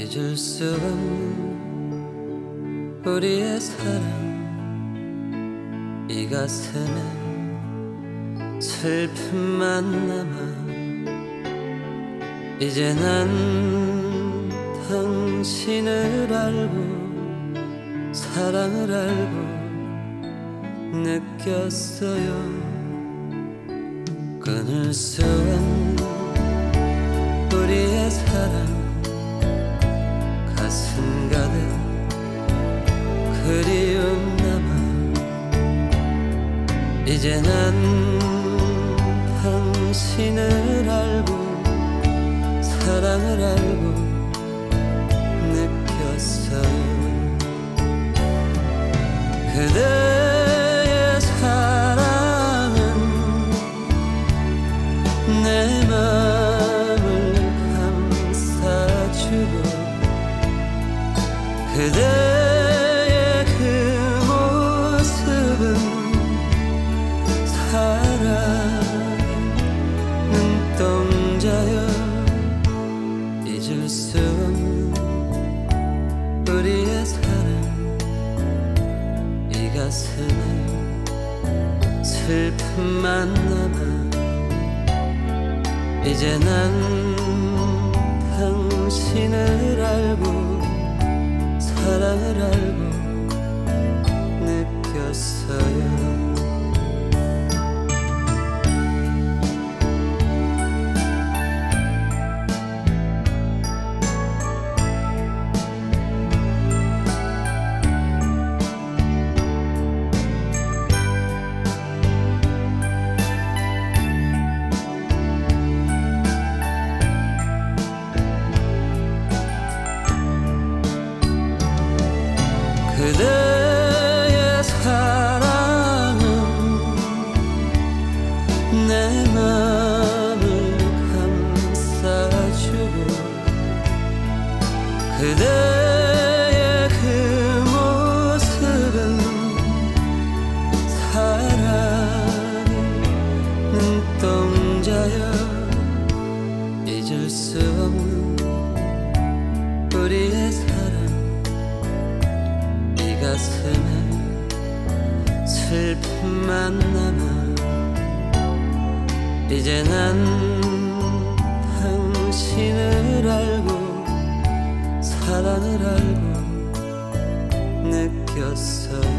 잊을 수 없는 우리의 사랑, 이 가슴에 슬픔만 남아. 이제 난 당신을 알고 사랑을 알고 느꼈어요. 끊을 수 없는 우리의 사랑, 가슴 가득 그리움 남아. 이제 난 당신을 알고 사랑을 알고 느꼈어요. 그대의 사랑은 내 맘을 감싸주고, 그대의 그 모습은 사랑의 눈동자여. 잊을 수 없는 우리의 사랑, 이 가슴에 슬픔만 남아. 이제 난 당신을 알고 사랑을 알고 느꼈어요. 그대의 사랑은 내 맘을 감싸주고, 그대의 그 모습은 사랑의 눈동자여. 잊을 수 없는 우리의 사랑, 가슴에 슬픔만 남아. 이제 난 당신을 알고 사랑을 알고 느꼈어요.